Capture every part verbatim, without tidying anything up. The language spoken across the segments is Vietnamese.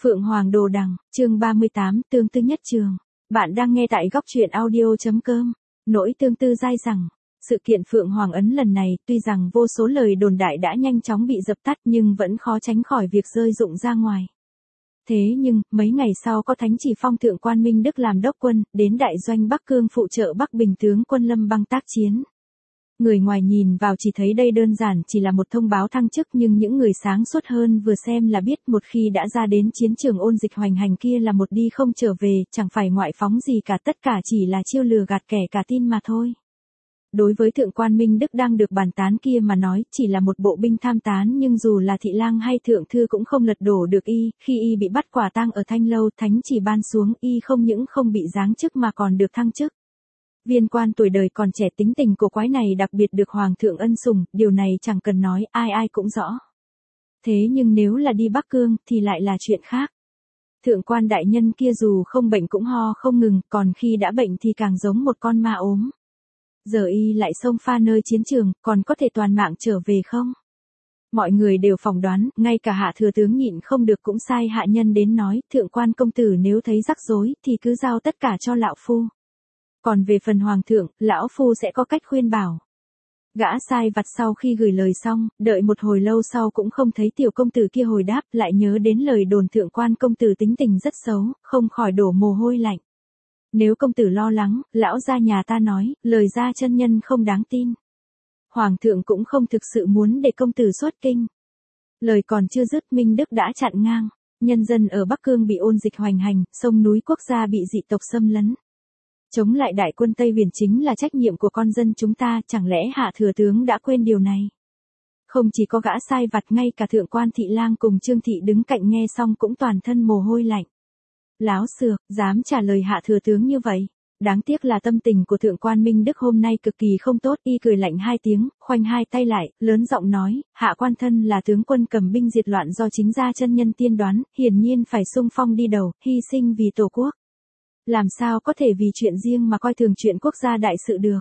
Phượng Hoàng Đồ Đằng, chương ba mươi tám, tương tư nhất trường. Bạn đang nghe tại góc truyện audio.com. Nỗi tương tư dai dẳng. Sự kiện Phượng Hoàng Ấn lần này, tuy rằng vô số lời đồn đại đã nhanh chóng bị dập tắt nhưng vẫn khó tránh khỏi việc rơi rụng ra ngoài. Thế nhưng, mấy ngày sau có thánh chỉ phong thượng quan Minh Đức làm đốc quân, đến đại doanh Bắc Cương phụ trợ Bắc Bình tướng quân Lâm Băng tác chiến. Người ngoài nhìn vào chỉ thấy đây đơn giản chỉ là một thông báo thăng chức, nhưng những người sáng suốt hơn vừa xem là biết một khi đã ra đến chiến trường ôn dịch hoành hành kia là một đi không trở về, chẳng phải ngoại phóng gì cả, tất cả chỉ là chiêu lừa gạt kẻ cả tin mà thôi. Đối với thượng quan Minh Đức đang được bàn tán kia mà nói, chỉ là một bộ binh tham tán, nhưng dù là thị lang hay thượng thư cũng không lật đổ được y. Khi y bị bắt quả tang ở Thanh Lâu, thánh chỉ ban xuống, y không những không bị giáng chức mà còn được thăng chức. Viên quan tuổi đời còn trẻ tính tình cổ quái này đặc biệt được hoàng thượng ân sủng, điều này chẳng cần nói, ai ai cũng rõ. Thế nhưng nếu là đi Bắc Cương thì lại là chuyện khác. Thượng quan đại nhân kia dù không bệnh cũng ho không ngừng, còn khi đã bệnh thì càng giống một con ma ốm. Giờ y lại xông pha nơi chiến trường, còn có thể toàn mạng trở về không? Mọi người đều phỏng đoán, ngay cả hạ thừa tướng nhịn không được cũng sai hạ nhân đến nói, thượng quan công tử nếu thấy rắc rối thì cứ giao tất cả cho lão phu. Còn về phần hoàng thượng, lão phu sẽ có cách khuyên bảo. Gã sai vặt sau khi gửi lời xong, đợi một hồi lâu sau cũng không thấy tiểu công tử kia hồi đáp, lại nhớ đến lời đồn thượng quan công tử tính tình rất xấu, không khỏi đổ mồ hôi lạnh. Nếu công tử lo lắng, lão gia nhà ta nói, lời gia chân nhân không đáng tin. Hoàng thượng cũng không thực sự muốn để công tử xuất kinh. Lời còn chưa dứt, Minh Đức đã chặn ngang. Nhân dân ở Bắc Cương bị ôn dịch hoành hành, sông núi quốc gia bị dị tộc xâm lấn. Chống lại đại quân Tây Huyền chính là trách nhiệm của con dân chúng ta, chẳng lẽ hạ thừa tướng đã quên điều này? Không chỉ có gã sai vặt, ngay cả thượng quan thị lang cùng Trương thị đứng cạnh nghe xong cũng toàn thân mồ hôi lạnh. Láo xược, dám trả lời hạ thừa tướng như vậy. Đáng tiếc là tâm tình của thượng quan Minh Đức hôm nay cực kỳ không tốt, y cười lạnh hai tiếng, khoanh hai tay lại, lớn giọng nói, hạ quan thân là tướng quân cầm binh diệt loạn do chính gia chân nhân tiên đoán, hiển nhiên phải xung phong đi đầu, hy sinh vì tổ quốc. Làm sao có thể vì chuyện riêng mà coi thường chuyện quốc gia đại sự được.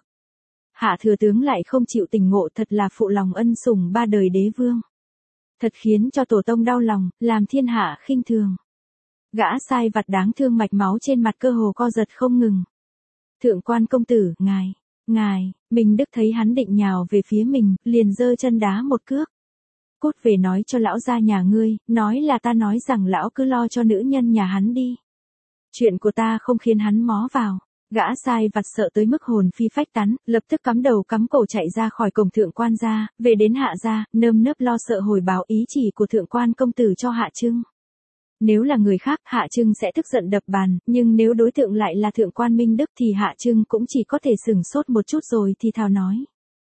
Hạ thừa tướng lại không chịu tỉnh ngộ, thật là phụ lòng ân sủng ba đời đế vương. Thật khiến cho tổ tông đau lòng, làm thiên hạ khinh thường. Gã sai vặt đáng thương mạch máu trên mặt cơ hồ co giật không ngừng. Thượng quan công tử, ngài, ngài, Minh Đức thấy hắn định nhào về phía mình, liền giơ chân đá một cước. Cút về nói cho lão gia nhà ngươi, nói là ta nói rằng lão cứ lo cho nữ nhân nhà hắn đi. Chuyện của ta không khiến hắn mó vào. Gã sai vặt sợ tới mức hồn phi phách tán, lập tức cắm đầu cắm cổ chạy ra khỏi cổng thượng quan gia, về đến hạ gia, nơm nớp lo sợ hồi báo ý chỉ của thượng quan công tử cho Hạ Trưng. Nếu là người khác, Hạ Trưng sẽ tức giận đập bàn, nhưng nếu đối tượng lại là thượng quan Minh Đức thì Hạ Trưng cũng chỉ có thể sửng sốt một chút rồi thì thào nói.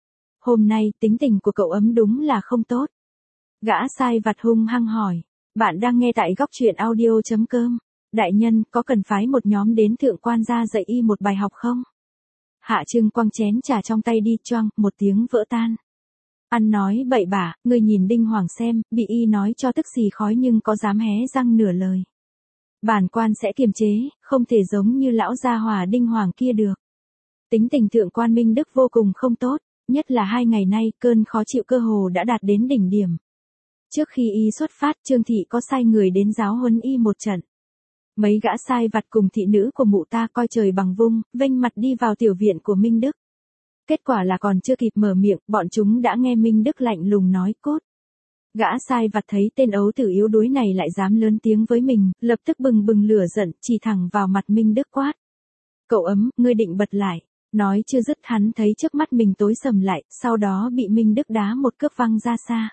Hôm nay, tính tình của cậu ấm đúng là không tốt. Gã sai vặt hung hăng hỏi. Bạn đang nghe tại góc truyện audio.com. Đại nhân, có cần phái một nhóm đến thượng quan gia dạy y một bài học không? Hạ Trưng quăng chén trà trong tay đi, choang, một tiếng vỡ tan. Ăn nói bậy bạ, người nhìn Đinh Hoàng xem, bị y nói cho tức xì khói nhưng có dám hé răng nửa lời. Bản quan sẽ kiềm chế, không thể giống như lão gia hỏa Đinh Hoàng kia được. Tính tình thượng quan Minh Đức vô cùng không tốt, nhất là hai ngày nay, cơn khó chịu cơ hồ đã đạt đến đỉnh điểm. Trước khi y xuất phát, Trương thị có sai người đến giáo huấn y một trận. Mấy gã sai vặt cùng thị nữ của mụ ta coi trời bằng vung, vênh mặt đi vào tiểu viện của Minh Đức. Kết quả là còn chưa kịp mở miệng, bọn chúng đã nghe Minh Đức lạnh lùng nói cốt. Gã sai vặt thấy tên ấu tử yếu đuối này lại dám lớn tiếng với mình, lập tức bừng bừng lửa giận, chỉ thẳng vào mặt Minh Đức quát. Cậu ấm, ngươi định bật lại. Nói chưa dứt hắn thấy trước mắt mình tối sầm lại, sau đó bị Minh Đức đá một cước văng ra xa.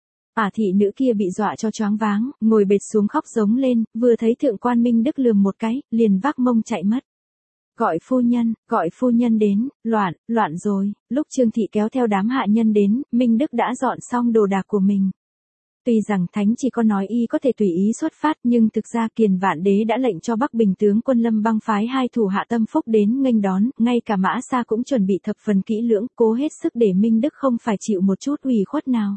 Ả thị nữ kia bị dọa cho choáng váng, ngồi bệt xuống khóc giống lên, vừa thấy thượng quan Minh Đức lườm một cái, liền vác mông chạy mất. Gọi phu nhân, gọi phu nhân đến, loạn, loạn rồi. Lúc Trương thị kéo theo đám hạ nhân đến, Minh Đức đã dọn xong đồ đạc của mình. Tuy rằng thánh chỉ có nói y có thể tùy ý xuất phát, nhưng thực ra Kiền Vạn Đế đã lệnh cho Bắc Bình tướng quân Lâm Băng phái hai thủ hạ tâm phúc đến nghênh đón, ngay cả Mã Sa cũng chuẩn bị thập phần kỹ lưỡng, cố hết sức để Minh Đức không phải chịu một chút ủy khuất nào.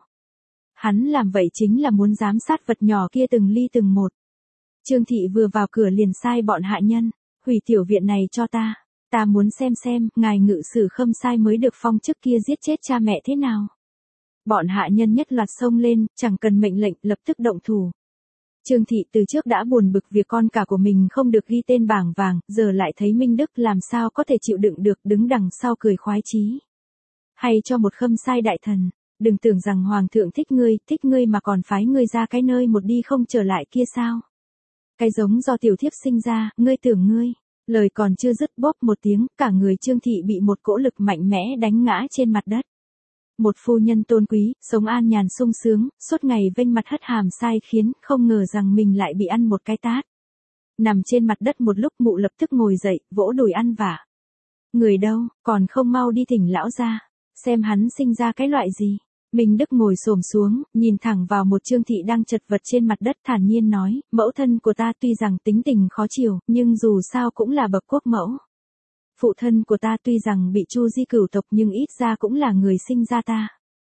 Hắn làm vậy chính là muốn giám sát vật nhỏ kia từng ly từng một. Trương thị vừa vào cửa liền sai bọn hạ nhân, hủy tiểu viện này cho ta, ta muốn xem xem, ngài ngự sử Khâm sai mới được phong chức kia giết chết cha mẹ thế nào. Bọn hạ nhân nhất loạt xông lên, chẳng cần mệnh lệnh, lập tức động thủ. Trương Thị từ trước đã buồn bực việc con cả của mình không được ghi tên bảng vàng, giờ lại thấy Minh Đức làm sao có thể chịu đựng được, đứng đằng sau cười khoái chí. Hay cho một khâm sai đại thần, đừng tưởng rằng hoàng thượng thích ngươi, thích ngươi mà còn phái ngươi ra cái nơi một đi không trở lại kia sao? Cái giống do tiểu thiếp sinh ra, ngươi tưởng ngươi, lời còn chưa dứt bóp một tiếng, cả người Trương Thị bị một cỗ lực mạnh mẽ đánh ngã trên mặt đất. Một phu nhân tôn quý, sống an nhàn sung sướng, suốt ngày vênh mặt hất hàm sai khiến, không ngờ rằng mình lại bị ăn một cái tát. Nằm trên mặt đất một lúc mụ lập tức ngồi dậy, vỗ đùi ăn vả. Người đâu, còn không mau đi thỉnh lão ra, xem hắn sinh ra cái loại gì. Minh Đức ngồi xổm xuống, nhìn thẳng vào một Trương Thị đang chật vật trên mặt đất thản nhiên nói, mẫu thân của ta tuy rằng tính tình khó chịu, nhưng dù sao cũng là bậc quốc mẫu. Phụ thân của ta tuy rằng bị Chu di cửu tộc nhưng ít ra cũng là người sinh ra ta.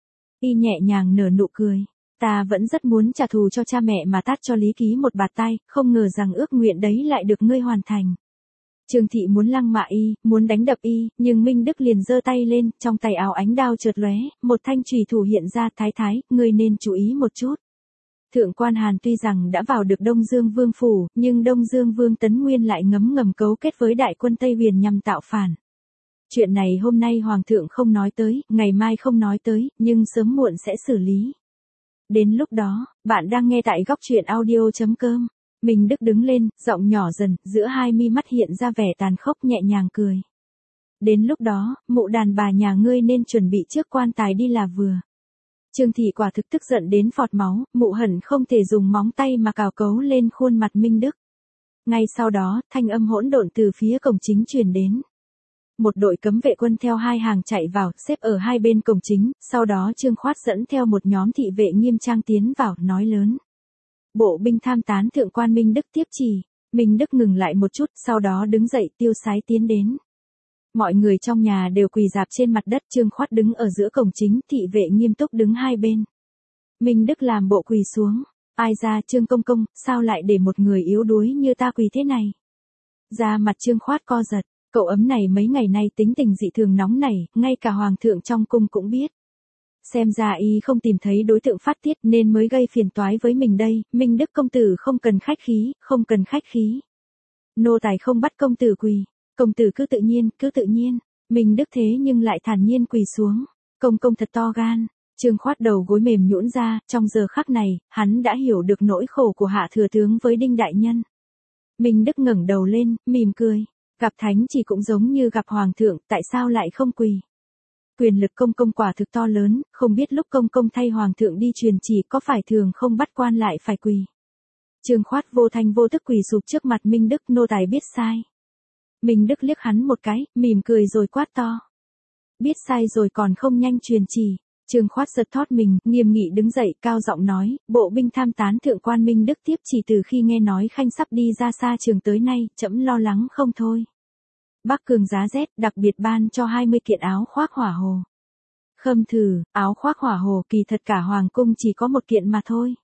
Y nhẹ nhàng nở nụ cười. Ta vẫn rất muốn trả thù cho cha mẹ mà tát cho Lý Ký một bạt tay, không ngờ rằng ước nguyện đấy lại được ngươi hoàn thành. Trương Thị muốn lăng mạ y, muốn đánh đập y, nhưng Minh Đức liền giơ tay lên, trong tay áo ánh đao chợt lóe, một thanh chùy thủ hiện ra, thái thái, ngươi nên chú ý một chút. Thượng quan Hàn tuy rằng đã vào được Đông Dương Vương phủ, nhưng Đông Dương Vương Tấn Nguyên lại ngấm ngầm cấu kết với đại quân Tây Huyền nhằm tạo phản. Chuyện này hôm nay Hoàng thượng không nói tới, ngày mai không nói tới, nhưng sớm muộn sẽ xử lý. Đến lúc đó, bạn đang nghe tại góc truyện audio chấm com. Minh Đức đứng lên, giọng nhỏ dần, giữa hai mi mắt hiện ra vẻ tàn khốc nhẹ nhàng cười. Đến lúc đó, mụ đàn bà nhà ngươi nên chuẩn bị trước quan tài đi là vừa. Trương Thị quả thực tức giận đến phọt máu, mụ hận không thể dùng móng tay mà cào cấu lên khuôn mặt Minh Đức. Ngay sau đó, thanh âm hỗn độn từ phía cổng chính truyền đến. Một đội cấm vệ quân theo hai hàng chạy vào, xếp ở hai bên cổng chính, sau đó Trương Khoát dẫn theo một nhóm thị vệ nghiêm trang tiến vào, nói lớn. Bộ binh tham tán thượng quan Minh Đức tiếp chỉ. Minh Đức ngừng lại một chút, sau đó đứng dậy tiêu sái tiến đến. Mọi người trong nhà đều quỳ rạp trên mặt đất, Trương Khoát đứng ở giữa cổng chính, thị vệ nghiêm túc đứng hai bên. Minh Đức làm bộ quỳ xuống. Ai ra Trương công công, sao lại để một người yếu đuối như ta quỳ thế này? Da mặt Trương Khoát co giật, cậu ấm này mấy ngày nay tính tình dị thường nóng nảy, ngay cả hoàng thượng trong cung cũng biết. Xem ra y không tìm thấy đối tượng phát tiết nên mới gây phiền toái với mình đây, Minh Đức công tử không cần khách khí, không cần khách khí. Nô tài không bắt công tử quỳ, công tử cứ tự nhiên, cứ tự nhiên. Minh Đức thế nhưng lại thản nhiên quỳ xuống, công công thật to gan. Trương Khoát đầu gối mềm nhũn ra, trong giờ khắc này, hắn đã hiểu được nỗi khổ của Hạ thừa tướng với Đinh đại nhân. Minh Đức ngẩng đầu lên, mỉm cười, gặp thánh chỉ cũng giống như gặp hoàng thượng, tại sao lại không quỳ? Quyền lực công công quả thực to lớn, không biết lúc công công thay hoàng thượng đi truyền chỉ có phải thường không bắt quan lại phải quỳ. Trương Khoát vô thanh vô tức quỳ sụp trước mặt Minh Đức, nô tài biết sai. Minh Đức liếc hắn một cái, mỉm cười rồi quát to. Biết sai rồi còn không nhanh truyền chỉ. Trương Khoát giật thót mình, nghiêm nghị đứng dậy, cao giọng nói, bộ binh tham tán thượng quan Minh Đức tiếp chỉ từ khi nghe nói Khanh sắp đi ra xa trường tới nay, trẫm lo lắng không thôi. Bắc Cường giá rét, đặc biệt ban cho hai mươi kiện áo khoác hỏa hồ. Khâm thử, áo khoác hỏa hồ kỳ thật cả hoàng cung chỉ có một kiện mà thôi.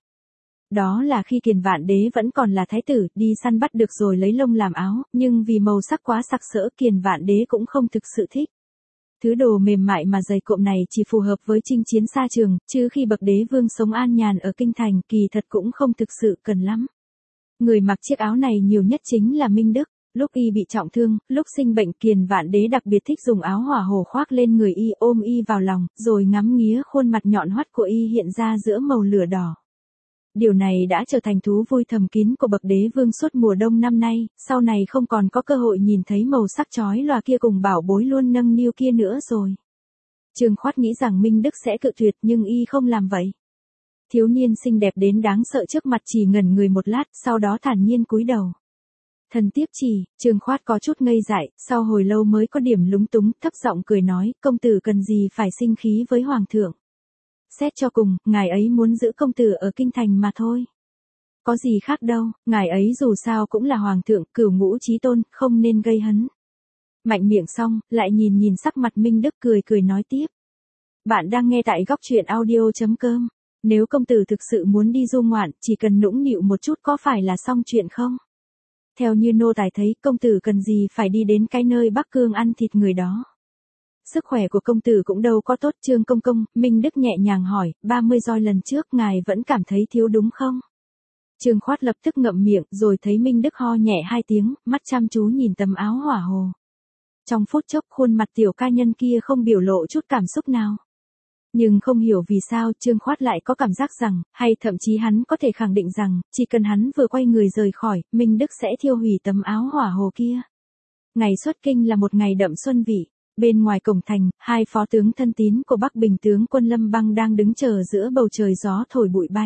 Đó là khi Kiền Vạn Đế vẫn còn là thái tử, đi săn bắt được rồi lấy lông làm áo, nhưng vì màu sắc quá sặc sỡ Kiền Vạn Đế cũng không thực sự thích. Thứ đồ mềm mại mà dày cộm này chỉ phù hợp với chinh chiến xa trường, chứ khi bậc đế vương sống an nhàn ở kinh thành kỳ thật cũng không thực sự cần lắm. Người mặc chiếc áo này nhiều nhất chính là Minh Đức. Lúc y bị trọng thương, lúc sinh bệnh Kiền Vạn Đế đặc biệt thích dùng áo hỏa hồ khoác lên người y, ôm y vào lòng, rồi ngắm nghía khuôn mặt nhọn hoắt của y hiện ra giữa màu lửa đỏ. Điều này đã trở thành thú vui thầm kín của bậc đế vương suốt mùa đông năm nay, sau này không còn có cơ hội nhìn thấy màu sắc chói lòa kia cùng bảo bối luôn nâng niu kia nữa rồi. Trương Khoát nghĩ rằng Minh Đức sẽ cự tuyệt nhưng y không làm vậy. Thiếu niên xinh đẹp đến đáng sợ trước mặt chỉ ngẩn người một lát, sau đó thản nhiên cúi đầu. Thần tiếp chỉ, Trương Khoát có chút ngây dại, sau hồi lâu mới có điểm lúng túng, thấp giọng cười nói, công tử cần gì phải sinh khí với hoàng thượng. Xét cho cùng, ngài ấy muốn giữ công tử ở kinh thành mà thôi. Có gì khác đâu, ngài ấy dù sao cũng là hoàng thượng, cửu ngũ chí tôn, không nên gây hấn. Mạnh miệng xong, lại nhìn nhìn sắc mặt Minh Đức cười cười nói tiếp. Bạn đang nghe tại góc truyện audio chấm com. Nếu công tử thực sự muốn đi du ngoạn, chỉ cần nũng nịu một chút có phải là xong chuyện không? Theo như nô tài thấy, công tử cần gì phải đi đến cái nơi Bắc Cương ăn thịt người đó. Sức khỏe của công tử cũng đâu có tốt. Trương công công, Minh Đức nhẹ nhàng hỏi, ba mươi roi lần trước ngài vẫn cảm thấy thiếu đúng không? Trương Khoát lập tức ngậm miệng, rồi thấy Minh Đức ho nhẹ hai tiếng, mắt chăm chú nhìn tấm áo hỏa hồ. Trong phút chốc khuôn mặt tiểu ca nhân kia không biểu lộ chút cảm xúc nào. Nhưng không hiểu vì sao Trương Khoát lại có cảm giác rằng, hay thậm chí hắn có thể khẳng định rằng, chỉ cần hắn vừa quay người rời khỏi, Minh Đức sẽ thiêu hủy tấm áo hỏa hồ kia. Ngày xuất kinh là một ngày đậm xuân vị. Bên ngoài cổng thành, hai phó tướng thân tín của Bắc Bình tướng quân Lâm Băng đang đứng chờ giữa bầu trời gió thổi bụi bay.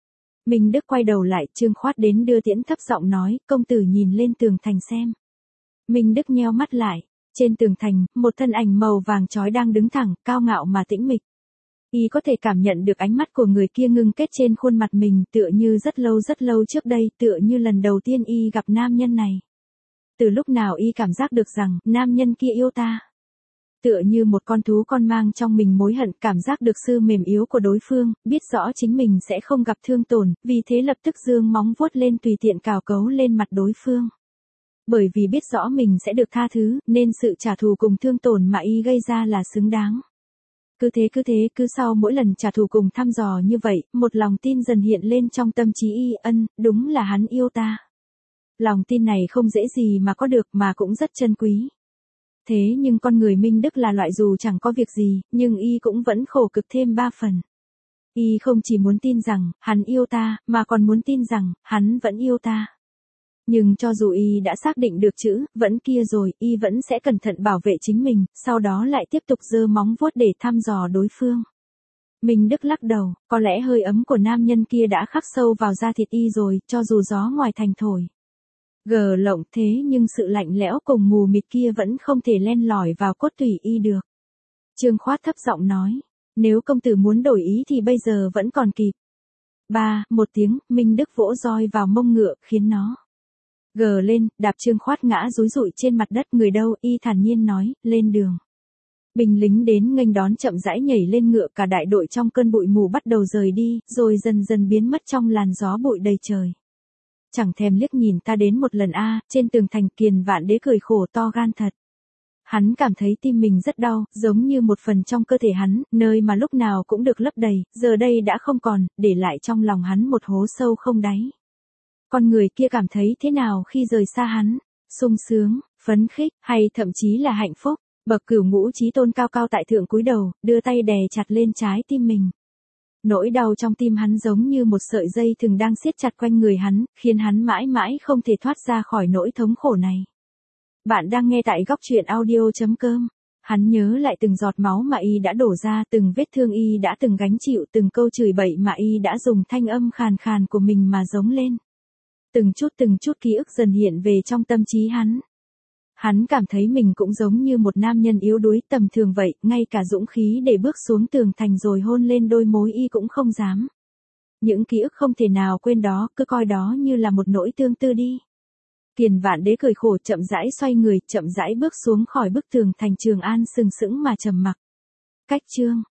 Minh Đức quay đầu lại, Trương Khoát đến đưa tiễn thấp giọng nói, công tử nhìn lên tường thành xem. Minh Đức nheo mắt lại, trên tường thành, một thân ảnh màu vàng chói đang đứng thẳng, cao ngạo mà tĩnh mịch. Y có thể cảm nhận được ánh mắt của người kia ngưng kết trên khuôn mặt mình, tựa như rất lâu rất lâu trước đây, tựa như lần đầu tiên Y gặp nam nhân này. Từ lúc nào Y cảm giác được rằng, nam nhân kia yêu ta. Tựa như một con thú con mang trong mình mối hận, cảm giác được sự mềm yếu của đối phương, biết rõ chính mình sẽ không gặp thương tổn, vì thế lập tức giương móng vuốt lên tùy tiện cào cấu lên mặt đối phương. Bởi vì biết rõ mình sẽ được tha thứ, nên sự trả thù cùng thương tổn mà Y gây ra là xứng đáng. Cứ thế cứ thế, cứ sau mỗi lần trả thù cùng thăm dò như vậy, một lòng tin dần hiện lên trong tâm trí Y, ân, đúng là hắn yêu ta. Lòng tin này không dễ gì mà có được mà cũng rất chân quý. Thế nhưng con người Minh Đức là loại dù chẳng có việc gì, nhưng Y cũng vẫn khổ cực thêm ba phần. Y không chỉ muốn tin rằng, hắn yêu ta, mà còn muốn tin rằng, hắn vẫn yêu ta. Nhưng cho dù Y đã xác định được chữ, vẫn kia rồi, Y vẫn sẽ cẩn thận bảo vệ chính mình, sau đó lại tiếp tục giơ móng vuốt để thăm dò đối phương. Minh Đức lắc đầu, có lẽ hơi ấm của nam nhân kia đã khắc sâu vào da thịt Y rồi, cho dù gió ngoài thành thổi gờ lộng thế nhưng sự lạnh lẽo cùng mù mịt kia vẫn không thể len lỏi vào cốt tủy Y được. Trương Khoát thấp giọng nói, nếu công tử muốn đổi ý thì bây giờ vẫn còn kịp. Ba, một tiếng, Minh Đức vỗ roi vào mông ngựa, khiến nó gờ lên, đạp Trương Khoát ngã rúi rụi trên mặt đất. Người đâu? Y thản nhiên nói, lên đường. Binh lính đến nghênh đón chậm rãi nhảy lên ngựa, cả đại đội trong cơn bụi mù bắt đầu rời đi, rồi dần dần biến mất trong làn gió bụi đầy trời. Chẳng thèm liếc nhìn ta đến một lần a. À, trên tường thành Kiền Vạn Đế cười khổ to gan thật. Hắn cảm thấy tim mình rất đau, giống như một phần trong cơ thể hắn, nơi mà lúc nào cũng được lấp đầy, giờ đây đã không còn, để lại trong lòng hắn một hố sâu không đáy. Con người kia cảm thấy thế nào khi rời xa hắn? Sung sướng, phấn khích, hay thậm chí là hạnh phúc? Bậc Cửu Ngũ Chí Tôn cao cao tại thượng cúi đầu, đưa tay đè chặt lên trái tim mình. Nỗi đau trong tim hắn giống như một sợi dây thừng đang siết chặt quanh người hắn, khiến hắn mãi mãi không thể thoát ra khỏi nỗi thống khổ này. Bạn đang nghe tại góc truyện audio chấm com. Hắn nhớ lại từng giọt máu mà Y đã đổ ra, từng vết thương Y đã từng gánh chịu, từng câu chửi bậy mà Y đã dùng thanh âm khàn khàn của mình mà giống lên. Từng chút từng chút ký ức dần hiện về trong tâm trí hắn. Hắn cảm thấy mình cũng giống như một nam nhân yếu đuối tầm thường vậy, ngay cả dũng khí để bước xuống tường thành rồi hôn lên đôi môi Y cũng không dám. Những ký ức không thể nào quên đó, cứ coi đó như là một nỗi tương tư đi. Kiền Vạn Đế cười khổ, chậm rãi xoay người, chậm rãi bước xuống khỏi bức tường thành Trường An, sừng sững mà trầm mặc. Cách chương